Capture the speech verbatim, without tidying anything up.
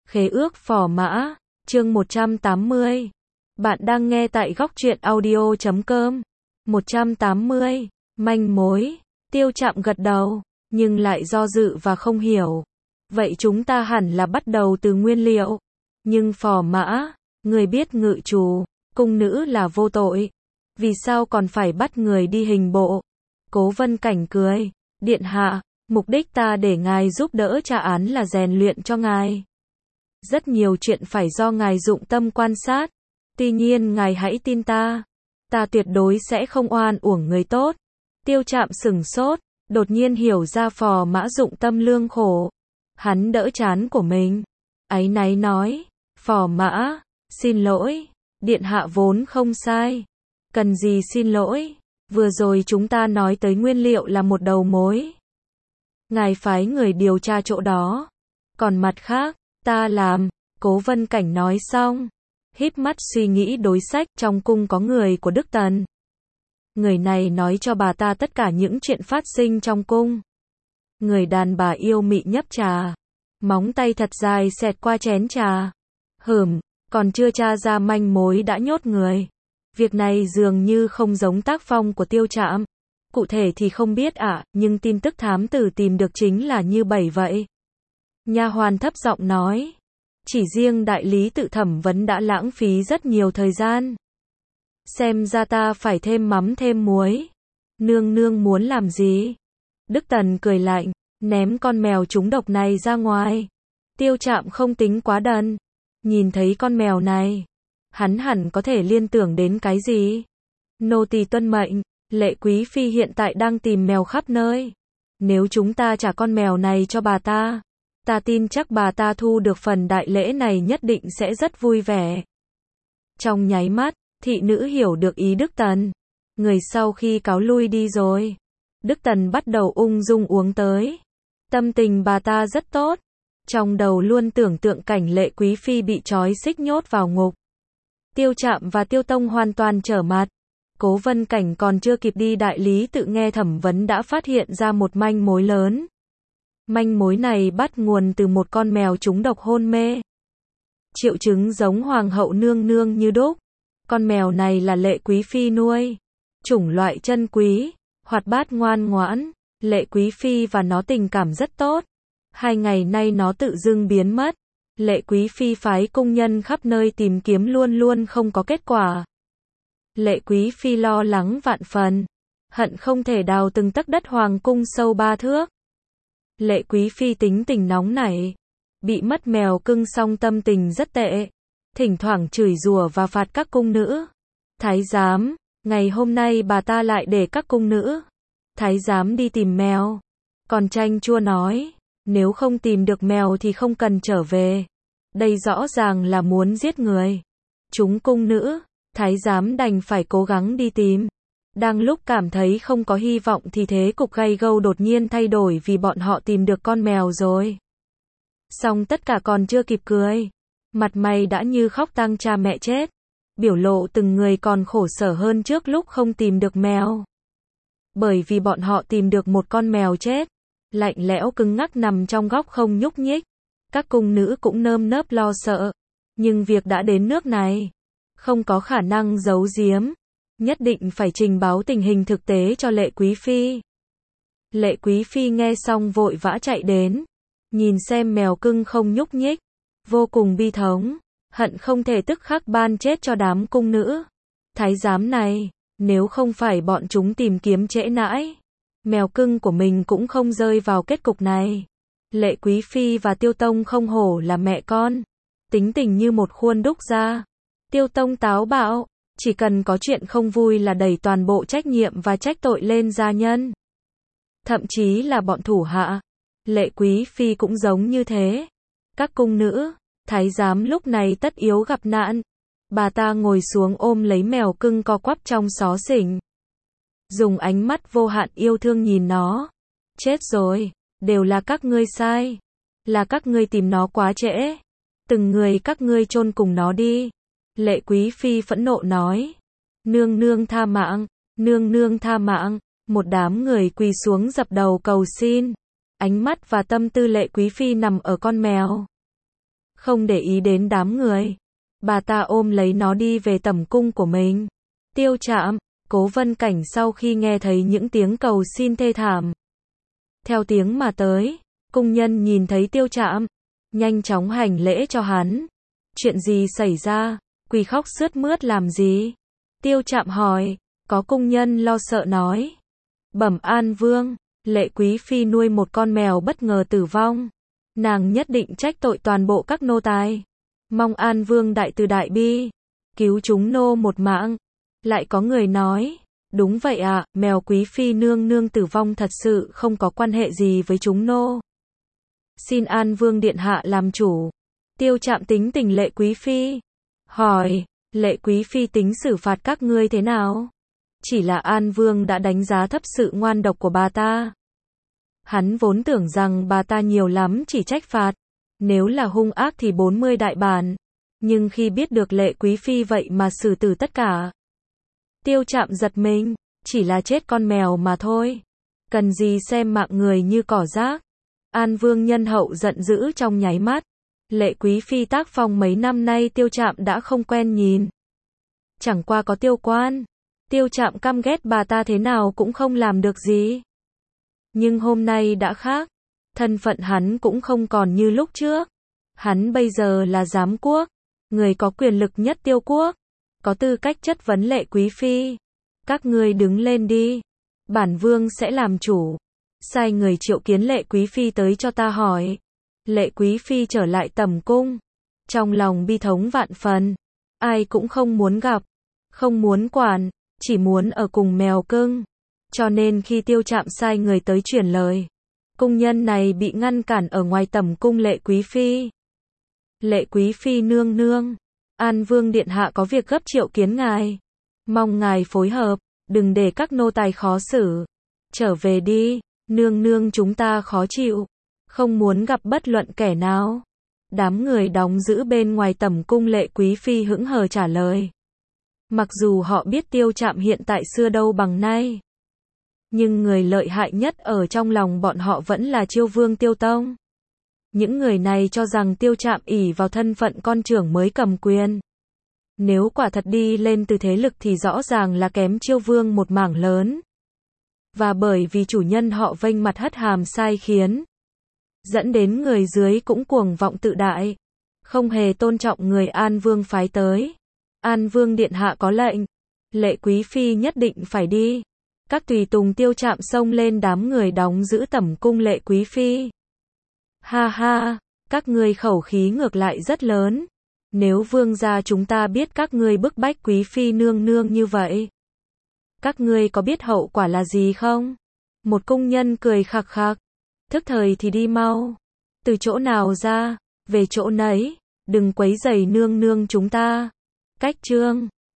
Khế ước phò mã, chương một trăm tám mươi. Bạn đang nghe tại góc truyện audio chấm com. một trăm tám mươi. Manh mối. Tiêu Trạm gật đầu, nhưng lại do dự và không hiểu. Vậy chúng ta hẳn là bắt đầu từ nguyên liệu. Nhưng phò mã, người biết ngự trù, cung nữ là vô tội. Vì sao còn phải bắt người đi hình bộ? Cố Vân Cảnh cười. Điện hạ, mục đích ta để ngài giúp đỡ tra án là rèn luyện cho ngài. Rất nhiều chuyện phải do ngài dụng tâm quan sát. Tuy nhiên ngài hãy tin ta. Ta tuyệt đối sẽ không oan uổng người tốt. Tiêu Trạm sửng sốt, đột nhiên hiểu ra phò mã dụng tâm lương khổ. Hắn đỡ trán của mình. Áy náy nói, phò mã, xin lỗi. Điện hạ vốn không sai. Cần gì xin lỗi. Vừa rồi chúng ta nói tới nguyên liệu là một đầu mối. Ngài phái người điều tra chỗ đó. Còn mặt khác, ta làm. Cố Vân Cảnh nói xong, híp mắt suy nghĩ đối sách. Trong cung có người của Đức Tần. Người này nói cho bà ta tất cả những chuyện phát sinh trong cung. Người đàn bà yêu mị nhấp trà, móng tay thật dài xẹt qua chén trà. Hừm, còn chưa tra ra manh mối đã nhốt người. Việc này dường như không giống tác phong của Tiêu Trạm. Cụ thể thì không biết ạ, à, nhưng tin tức thám tử tìm được chính là như bảy vậy. Nha hoàn thấp giọng nói. Chỉ riêng đại lý tự thẩm vấn đã lãng phí rất nhiều thời gian. Xem ra ta phải thêm mắm thêm muối. Nương nương muốn làm gì? Đức Tần cười lạnh, ném con mèo trúng độc này ra ngoài. Tiêu Trạm không tính quá đần. Nhìn thấy con mèo này, hắn hẳn có thể liên tưởng đến cái gì? Nô tỳ tuân mệnh, Lệ Quý Phi hiện tại đang tìm mèo khắp nơi. Nếu chúng ta trả con mèo này cho bà ta, ta tin chắc bà ta thu được phần đại lễ này nhất định sẽ rất vui vẻ. Trong nháy mắt, thị nữ hiểu được ý Đức Tần. Người sau khi cáo lui đi rồi, Đức Tần bắt đầu ung dung uống tới. Tâm tình bà ta rất tốt. Trong đầu luôn tưởng tượng cảnh Lệ Quý Phi bị trói xích nhốt vào ngục. Tiêu Trạm và Tiêu Tông hoàn toàn trở mặt. Cố Vân Cảnh còn chưa kịp đi đại lý tự nghe thẩm vấn đã phát hiện ra một manh mối lớn. Manh mối này bắt nguồn từ một con mèo trúng độc hôn mê. Triệu chứng giống hoàng hậu nương nương như đúc. Con mèo này là Lệ Quý Phi nuôi. Chủng loại chân quý, hoạt bát ngoan ngoãn. Lệ Quý Phi và nó tình cảm rất tốt. Hai ngày nay nó tự dưng biến mất. Lệ Quý Phi phái cung nhân khắp nơi tìm kiếm luôn luôn không có kết quả. Lệ Quý Phi lo lắng vạn phần. Hận không thể đào từng tấc đất hoàng cung sâu ba thước. Lệ Quý Phi tính tình nóng nảy. Bị mất mèo cưng xong tâm tình rất tệ. Thỉnh thoảng chửi rủa và phạt các cung nữ. Thái giám, ngày hôm nay bà ta lại để các cung nữ. Thái giám đi tìm mèo. Còn chanh chua nói, nếu không tìm được mèo thì không cần trở về. Đây rõ ràng là muốn giết người. Chúng cung nữ, thái giám đành phải cố gắng đi tìm. Đang lúc cảm thấy không có hy vọng thì thế cục gay gâu đột nhiên thay đổi vì bọn họ tìm được con mèo rồi. Xong tất cả còn chưa kịp cười. Mặt mày đã như khóc tang cha mẹ chết. Biểu lộ từng người còn khổ sở hơn trước lúc không tìm được mèo. Bởi vì bọn họ tìm được một con mèo chết. Lạnh lẽo cứng ngắc nằm trong góc không nhúc nhích. Các cung nữ cũng nơm nớp lo sợ. Nhưng việc đã đến nước này. Không có khả năng giấu giếm. Nhất định phải trình báo tình hình thực tế cho Lệ Quý Phi. Lệ Quý Phi nghe xong vội vã chạy đến. Nhìn xem mèo cưng không nhúc nhích. Vô cùng bi thống. Hận không thể tức khắc ban chết cho đám cung nữ. Thái giám này, nếu không phải bọn chúng tìm kiếm trễ nãi, mèo cưng của mình cũng không rơi vào kết cục này. Lệ Quý Phi và Tiêu Tông không hổ là mẹ con. Tính tình như một khuôn đúc ra. Tiêu Tông táo bạo. Chỉ cần có chuyện không vui là đẩy toàn bộ trách nhiệm và trách tội lên gia nhân. Thậm chí là bọn thủ hạ. Lệ Quý Phi cũng giống như thế. Các cung nữ, thái giám lúc này tất yếu gặp nạn. Bà ta ngồi xuống ôm lấy mèo cưng co quắp trong xó xỉnh. Dùng ánh mắt vô hạn yêu thương nhìn nó. Chết rồi, đều là các ngươi sai. Là các ngươi tìm nó quá trễ. Từng người các ngươi chôn cùng nó đi. Lệ Quý Phi phẫn nộ nói. Nương nương tha mạng, nương nương tha mạng. Một đám người quỳ xuống dập đầu cầu xin. Ánh mắt và tâm tư Lệ Quý Phi nằm ở con mèo. không để ý đến đám người. Bà ta ôm lấy nó đi về tẩm cung của mình. Tiêu Trạm, Cố Vân Cảnh sau khi nghe thấy những tiếng cầu xin thê thảm, theo tiếng mà tới, cung nhân nhìn thấy Tiêu Trạm, nhanh chóng hành lễ cho hắn. Chuyện gì xảy ra, quỳ khóc sướt mướt làm gì? Tiêu Trạm hỏi, có cung nhân lo sợ nói. Bẩm An Vương, Lệ Quý Phi nuôi một con mèo bất ngờ tử vong. Nàng nhất định trách tội toàn bộ các nô tài. Mong An Vương đại từ đại bi, cứu chúng nô một mạng. Lại có người nói, đúng vậy ạ, mèo Quý Phi nương nương tử vong thật sự không có quan hệ gì với chúng nô. Xin An Vương điện hạ làm chủ. Tiêu Trạm tính tình Lệ Quý Phi. Hỏi, Lệ Quý Phi tính xử phạt các ngươi thế nào? Chỉ là An Vương đã đánh giá thấp sự ngoan độc của bà ta. Hắn vốn tưởng rằng bà ta nhiều lắm chỉ trách phạt. Nếu là hung ác thì bốn mươi đại bản. Nhưng khi biết được Lệ Quý Phi vậy mà xử tử tất cả. Tiêu Trạm giật mình, chỉ là chết con mèo mà thôi. Cần gì xem mạng người như cỏ rác. An Vương nhân hậu giận dữ trong nháy mắt. Lệ Quý Phi tác phong mấy năm nay Tiêu Trạm đã không quen nhìn. Chẳng qua có Tiêu Quan. Tiêu Trạm căm ghét bà ta thế nào cũng không làm được gì. Nhưng hôm nay đã khác. Thân phận hắn cũng không còn như lúc trước. Hắn bây giờ là giám quốc, người có quyền lực nhất Tiêu quốc, có tư cách chất vấn Lệ Quý Phi. Các ngươi đứng lên đi. Bản Vương sẽ làm chủ. Sai người triệu kiến Lệ Quý Phi tới cho ta hỏi. Lệ Quý Phi trở lại tẩm cung. Trong lòng bi thống vạn phần. Ai cũng không muốn gặp. Không muốn quản. Chỉ muốn ở cùng mèo cưng. Cho nên khi Tiêu Trạm sai người tới truyền lời, cung nhân này bị ngăn cản ở ngoài tẩm cung Lệ Quý Phi. Lệ Quý Phi nương nương, An Vương điện hạ có việc gấp triệu kiến ngài. Mong ngài phối hợp, đừng để các nô tài khó xử. Trở về đi, nương nương chúng ta khó chịu, không muốn gặp bất luận kẻ nào. Đám người đóng giữ bên ngoài tẩm cung Lệ Quý Phi hững hờ trả lời. Mặc dù họ biết Tiêu Trạm hiện tại xưa đâu bằng nay, nhưng người lợi hại nhất ở trong lòng bọn họ vẫn là Chiêu Vương Tiêu Tông. Những người này cho rằng Tiêu Trạm ỷ vào thân phận con trưởng mới cầm quyền. Nếu quả thật đi lên từ thế lực thì rõ ràng là kém Chiêu Vương một mảng lớn. Và bởi vì chủ nhân họ vênh mặt hất hàm sai khiến, dẫn đến người dưới cũng cuồng vọng tự đại, không hề tôn trọng người An Vương phái tới. An Vương điện hạ có lệnh, Lệ Quý Phi nhất định phải đi. Các tùy tùng Tiêu Trạm xông lên đám người đóng giữ tẩm cung Lệ Quý Phi. Ha ha, các ngươi khẩu khí ngược lại rất lớn. Nếu vương gia chúng ta biết các ngươi bức bách Quý Phi nương nương như vậy, các ngươi có biết hậu quả là gì không? Một cung nhân cười khặc khặc. Thức thời thì đi mau. Từ chỗ nào ra, về chỗ nấy, đừng quấy rầy nương nương chúng ta. Cách chương